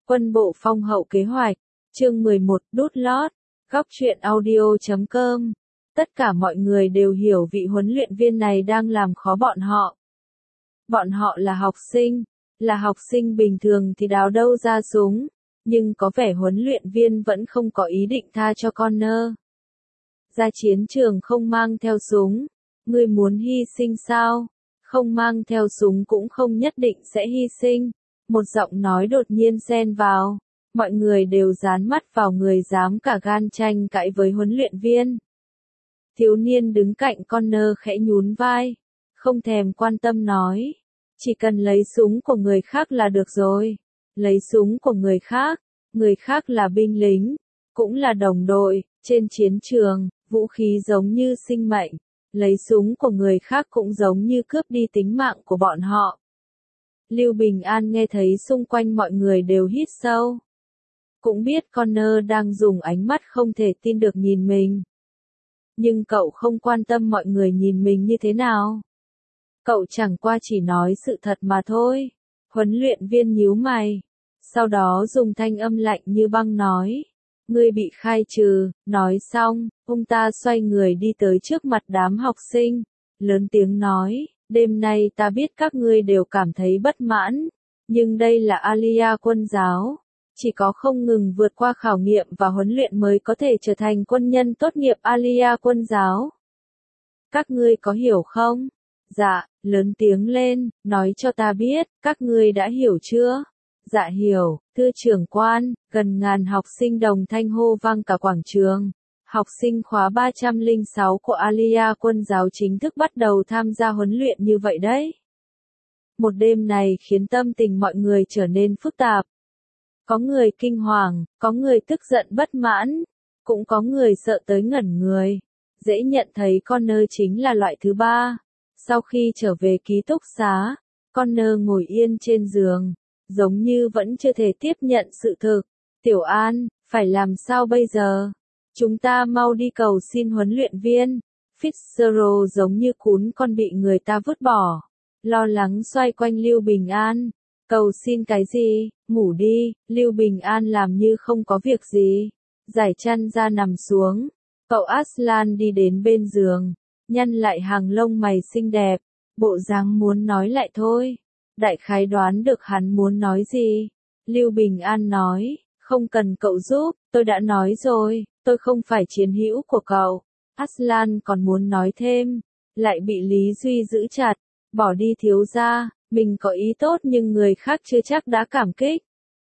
Quân bộ phong hậu kế hoạch, chương 11, đút lót, góc truyện audio.com. Tất cả mọi người đều hiểu vị huấn luyện viên này đang làm khó bọn họ. Bọn họ là học sinh bình thường thì đào đâu ra súng, nhưng có vẻ huấn luyện viên vẫn không có ý định tha cho Connor. Ra chiến trường không mang theo súng, ngươi muốn hy sinh sao? Không mang theo súng cũng không nhất định sẽ hy sinh. Một giọng nói đột nhiên xen vào, mọi người đều dán mắt vào người dám cả gan tranh cãi với huấn luyện viên. Thiếu niên đứng cạnh Connor khẽ nhún vai, không thèm quan tâm nói, chỉ cần lấy súng của người khác là được rồi. Lấy súng của người khác là binh lính, cũng là đồng đội, trên chiến trường, vũ khí giống như sinh mệnh, lấy súng của người khác cũng giống như cướp đi tính mạng của bọn họ. Lưu Bình An nghe thấy xung quanh mọi người đều hít sâu. Cũng biết Connor đang dùng ánh mắt không thể tin được nhìn mình. Nhưng cậu không quan tâm mọi người nhìn mình như thế nào. Cậu chẳng qua chỉ nói sự thật mà thôi. Huấn luyện viên nhíu mày. Sau đó dùng thanh âm lạnh như băng nói. Ngươi bị khai trừ. Nói xong, ông ta xoay người đi tới trước mặt đám học sinh. Lớn tiếng nói. Đêm nay ta biết các ngươi đều cảm thấy bất mãn. Nhưng đây là Alia quân giáo. Chỉ có không ngừng vượt qua khảo nghiệm và huấn luyện mới có thể trở thành quân nhân tốt nghiệp Alia quân giáo. Các ngươi có hiểu không? Dạ, lớn tiếng lên, nói cho ta biết, các ngươi đã hiểu chưa? Dạ hiểu, thưa trưởng quan, gần ngàn học sinh đồng thanh hô vang cả quảng trường. Học sinh khóa 306 của Alia quân giáo chính thức bắt đầu tham gia huấn luyện như vậy đấy. Một đêm này khiến tâm tình mọi người trở nên phức tạp. Có người kinh hoàng, có người tức giận bất mãn, cũng có người sợ tới ngẩn người. Dễ nhận thấy Connor chính là loại thứ ba. Sau khi trở về ký túc xá, Connor ngồi yên trên giường, giống như vẫn chưa thể tiếp nhận sự thực. Tiểu An, phải làm sao bây giờ? Chúng ta mau đi cầu xin huấn luyện viên. Fitzgerald giống như cún con bị người ta vứt bỏ. Lo lắng xoay quanh Lưu Bình An. Cầu xin cái gì? Ngủ đi. Lưu Bình An làm như không có việc gì. Giải chăn ra nằm xuống. Cậu Aslan đi đến bên giường. Nhăn lại hàng lông mày xinh đẹp. Bộ dáng muốn nói lại thôi. Đại khái đoán được hắn muốn nói gì. Lưu Bình An nói. Không cần cậu giúp. Tôi đã nói rồi. Tôi không phải chiến hữu của cậu. Aslan còn muốn nói thêm. Lại bị Lý Duy giữ chặt. Bỏ đi thiếu gia. Mình có ý tốt nhưng người khác chưa chắc đã cảm kích.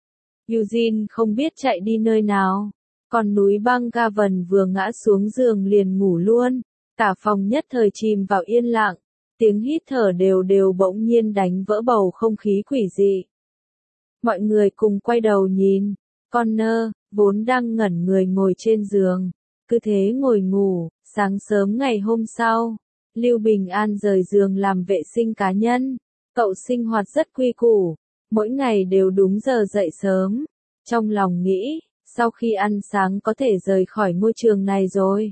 Eugene không biết chạy đi nơi nào. Còn núi băng Gavan vừa ngã xuống giường liền ngủ luôn. Cả phòng nhất thời chìm vào yên lặng. Tiếng hít thở đều đều bỗng nhiên đánh vỡ bầu không khí quỷ dị. Mọi người cùng quay đầu nhìn. Connor, vốn đang ngẩn người ngồi trên giường. Cứ thế ngồi ngủ. Sáng sớm ngày hôm sau, Lưu Bình An rời giường làm vệ sinh cá nhân. Cậu sinh hoạt rất quy củ, mỗi ngày đều đúng giờ dậy sớm. Trong lòng nghĩ, sau khi ăn sáng có thể rời khỏi ngôi trường này rồi.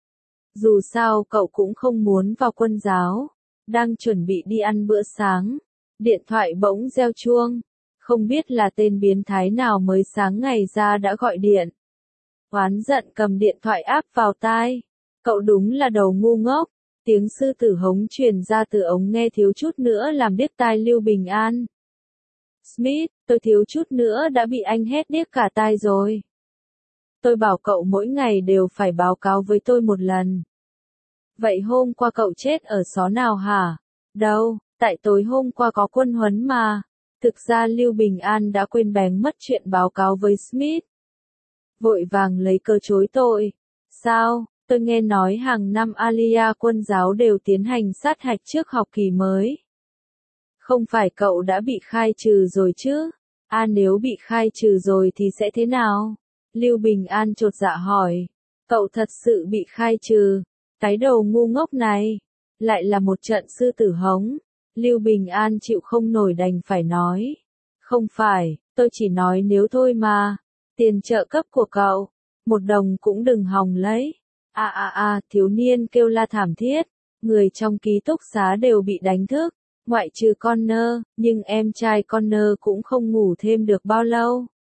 Dù sao cậu cũng không muốn vào quân giáo. Đang chuẩn bị đi ăn bữa sáng. Điện thoại bỗng reo chuông. Không biết là tên biến thái nào mới sáng ngày ra đã gọi điện. Oán giận cầm điện thoại áp vào tai. Cậu đúng là đầu ngu ngốc. Tiếng sư tử hống truyền ra từ ống nghe thiếu chút nữa làm điếc tai Lưu Bình An. Smith, tôi thiếu chút nữa đã bị anh hét điếc cả tai rồi. Tôi bảo cậu mỗi ngày đều phải báo cáo với tôi một lần. Vậy hôm qua cậu chết ở xó nào hả? Đâu, tại tối hôm qua có quân huấn mà. Thực ra Lưu Bình An đã quên bén mất chuyện báo cáo với Smith. Vội vàng lấy cớ chối tội. Sao? Tôi nghe nói hàng năm Alia quân giáo đều tiến hành sát hạch trước học kỳ mới. Không phải cậu đã bị khai trừ rồi chứ? Nếu bị khai trừ rồi thì sẽ thế nào? Lưu Bình An chột dạ hỏi. Cậu thật sự bị khai trừ. Cái đầu ngu ngốc này. Lại là một trận sư tử hống. Lưu Bình An chịu không nổi đành phải nói. Không phải, tôi chỉ nói nếu thôi mà. Tiền trợ cấp của cậu, 1 đồng cũng đừng hòng lấy. Thiếu niên kêu la thảm thiết. Người trong ký túc xá đều bị đánh thức. Ngoại trừ Connor, nhưng em trai Connor cũng không ngủ thêm được bao lâu.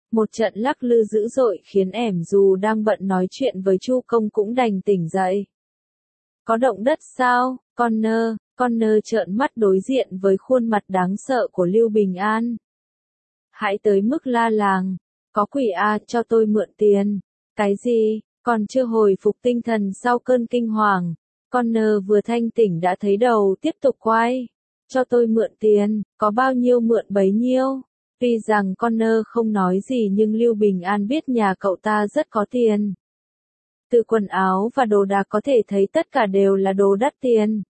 Một trận lắc lư dữ dội khiến ẻm dù đang bận nói chuyện với Chu Công cũng đành tỉnh dậy. Có động đất sao, Connor trợn mắt đối diện với khuôn mặt đáng sợ của Lưu Bình An. Hãy tới mức la làng, có quỷ à, cho tôi mượn tiền. Cái gì, còn chưa hồi phục tinh thần sau cơn kinh hoàng. Connor vừa thanh tỉnh đã thấy đầu tiếp tục quay. Cho tôi mượn tiền, có bao nhiêu mượn bấy nhiêu. Tuy rằng Connor không nói gì nhưng Lưu Bình An biết nhà cậu ta rất có tiền. Từ quần áo và đồ đạc có thể thấy tất cả đều là đồ đắt tiền.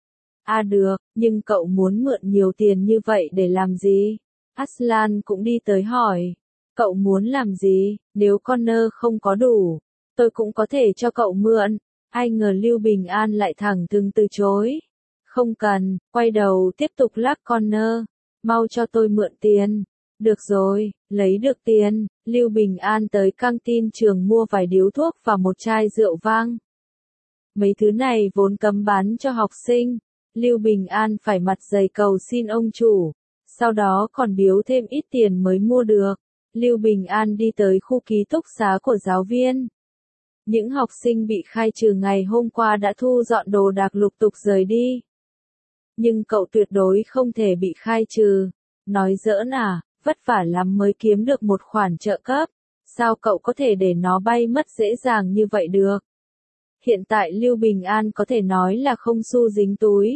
À được, nhưng cậu muốn mượn nhiều tiền như vậy để làm gì? Aslan cũng đi tới hỏi. Cậu muốn làm gì, nếu Connor không có đủ, tôi cũng có thể cho cậu mượn. Ai ngờ Lưu Bình An lại thẳng thừng từ chối. Không cần, quay đầu tiếp tục lắc Connor. Mau cho tôi mượn tiền. Được rồi, lấy được tiền, Lưu Bình An tới căng tin trường mua vài điếu thuốc và một chai rượu vang. Mấy thứ này vốn cấm bán cho học sinh. Lưu Bình An phải mặt dày cầu xin ông chủ. Sau đó còn biếu thêm ít tiền mới mua được. Lưu Bình An đi tới khu ký túc xá của giáo viên. Những học sinh bị khai trừ ngày hôm qua đã thu dọn đồ đạc lục tục rời đi. Nhưng cậu tuyệt đối không thể bị khai trừ. Nói giỡn à, vất vả lắm mới kiếm được một khoản trợ cấp. Sao cậu có thể để nó bay mất dễ dàng như vậy được? Hiện tại Lưu Bình An có thể nói là không xu dính túi.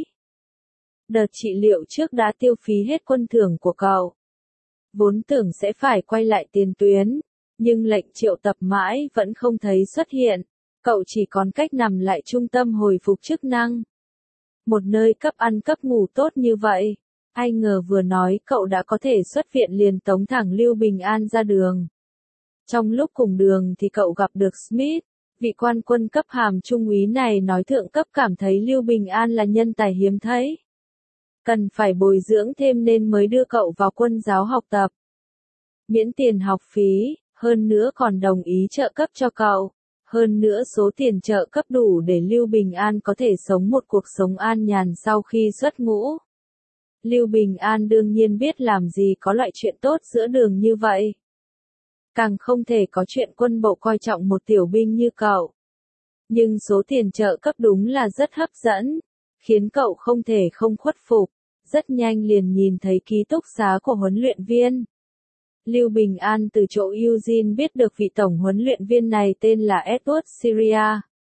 Đợt trị liệu trước đã tiêu phí hết quân thưởng của cậu. Vốn tưởng sẽ phải quay lại tiền tuyến, nhưng lệnh triệu tập mãi vẫn không thấy xuất hiện. Cậu chỉ còn cách nằm lại trung tâm hồi phục chức năng. Một nơi cấp ăn cấp ngủ tốt như vậy. Ai ngờ vừa nói cậu đã có thể xuất viện liền tống thẳng Lưu Bình An ra đường. Trong lúc cùng đường thì cậu gặp được Smith. Vị quan quân cấp hàm trung úy này nói thượng cấp cảm thấy Lưu Bình An là nhân tài hiếm thấy. Cần phải bồi dưỡng thêm nên mới đưa cậu vào quân giáo học tập. Miễn tiền học phí, hơn nữa còn đồng ý trợ cấp cho cậu. Hơn nữa số tiền trợ cấp đủ để Lưu Bình An có thể sống một cuộc sống an nhàn sau khi xuất ngũ. Lưu Bình An đương nhiên biết làm gì có loại chuyện tốt giữa đường như vậy. Càng không thể có chuyện quân bộ coi trọng một tiểu binh như cậu. Nhưng số tiền trợ cấp đúng là rất hấp dẫn, khiến cậu không thể không khuất phục. Rất nhanh liền nhìn thấy ký túc xá của huấn luyện viên. Lưu Bình An từ chỗ Eugene biết được vị tổng huấn luyện viên này tên là Edward Syria.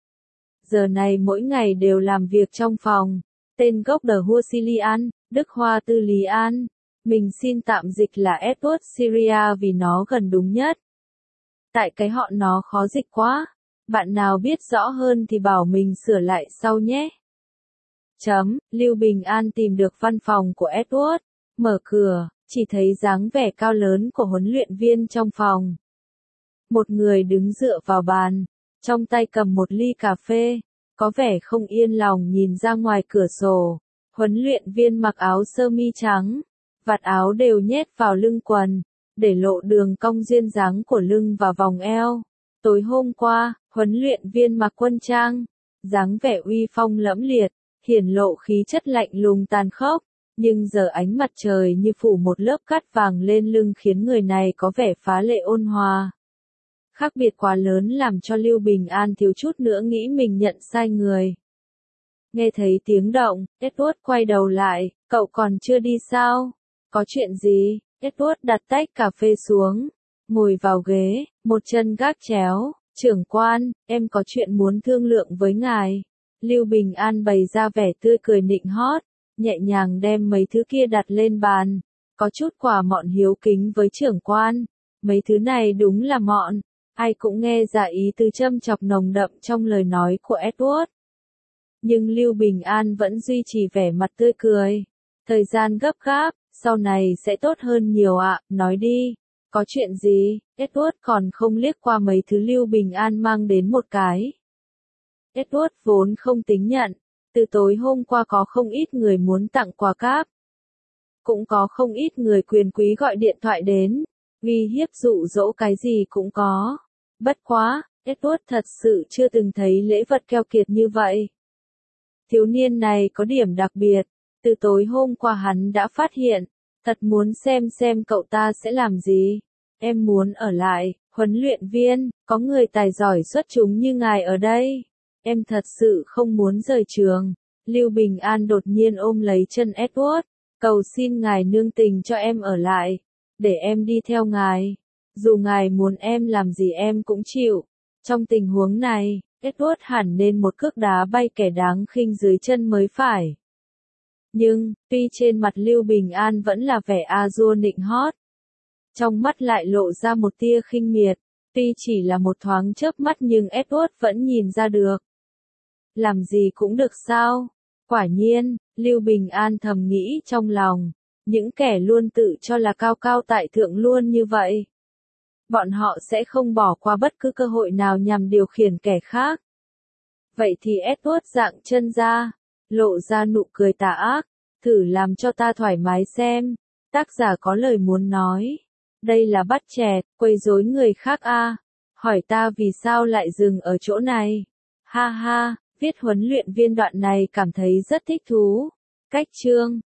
Giờ này mỗi ngày đều làm việc trong phòng. Tên gốc The Husilian, Đức Hoa Tư Lý An. Mình xin tạm dịch là Edward Syria vì nó gần đúng nhất. Tại cái họ nó khó dịch quá. Bạn nào biết rõ hơn thì bảo mình sửa lại sau nhé. Lưu Bình An tìm được văn phòng của Edward. Mở cửa, chỉ thấy dáng vẻ cao lớn của huấn luyện viên trong phòng. Một người đứng dựa vào bàn, trong tay cầm một ly cà phê, có vẻ không yên lòng nhìn ra ngoài cửa sổ. Huấn luyện viên mặc áo sơ mi trắng, vạt áo đều nhét vào lưng quần, để lộ đường cong duyên dáng của lưng và vòng eo. Tối hôm qua, huấn luyện viên mặc quân trang, dáng vẻ uy phong lẫm liệt, hiển lộ khí chất lạnh lùng tàn khốc, nhưng giờ ánh mặt trời như phủ một lớp cát vàng lên lưng khiến người này có vẻ phá lệ ôn hòa. Khác biệt quá lớn làm cho Lưu Bình An thiếu chút nữa nghĩ mình nhận sai người. Nghe thấy tiếng động, Edward quay đầu lại, cậu còn chưa đi sao? Có chuyện gì? Edward đặt tách cà phê xuống, ngồi vào ghế, một chân gác chéo. Trưởng quan, em có chuyện muốn thương lượng với ngài. Lưu Bình An bày ra vẻ tươi cười nịnh hót, nhẹ nhàng đem mấy thứ kia đặt lên bàn. Có chút quả mọn hiếu kính với trưởng quan. Mấy thứ này đúng là mọn. Ai cũng nghe ra ý tứ châm chọc nồng đậm trong lời nói của Edward. Nhưng Lưu Bình An vẫn duy trì vẻ mặt tươi cười. Thời gian gấp gáp, sau này sẽ tốt hơn nhiều ạ, nói đi. Có chuyện gì? Edward còn không liếc qua mấy thứ Lưu Bình An mang đến một cái. Edward vốn không tính nhận. Từ tối hôm qua có không ít người muốn tặng quà cáp. Cũng có không ít người quyền quý gọi điện thoại đến. Uy hiếp dụ dỗ cái gì cũng có. Bất quá, Edward thật sự chưa từng thấy lễ vật keo kiệt như vậy. Thiếu niên này có điểm đặc biệt. Từ tối hôm qua hắn đã phát hiện. Thật muốn xem cậu ta sẽ làm gì. Em muốn ở lại, huấn luyện viên, có người tài giỏi xuất chúng như ngài ở đây. Em thật sự không muốn rời trường. Lưu Bình An đột nhiên ôm lấy chân Edward, cầu xin ngài nương tình cho em ở lại, để em đi theo ngài. Dù ngài muốn em làm gì em cũng chịu. Trong tình huống này, Edward hẳn nên một cước đá bay kẻ đáng khinh dưới chân mới phải. Nhưng, tuy trên mặt Lưu Bình An vẫn là vẻ a-dua nịnh hót, trong mắt lại lộ ra một tia khinh miệt, tuy chỉ là một thoáng chớp mắt nhưng Edward vẫn nhìn ra được. Làm gì cũng được sao? Quả nhiên, Lưu Bình An thầm nghĩ trong lòng, những kẻ luôn tự cho là cao cao tại thượng luôn như vậy. Bọn họ sẽ không bỏ qua bất cứ cơ hội nào nhằm điều khiển kẻ khác. Vậy thì Edward dạng chân ra, lộ ra nụ cười tà ác, thử làm cho ta thoải mái xem. Tác giả có lời muốn nói. Đây là bắt chẹt, quấy rối người khác a. Hỏi ta vì sao lại dừng ở chỗ này. Ha ha, viết huấn luyện viên đoạn này cảm thấy rất thích thú. Cách chương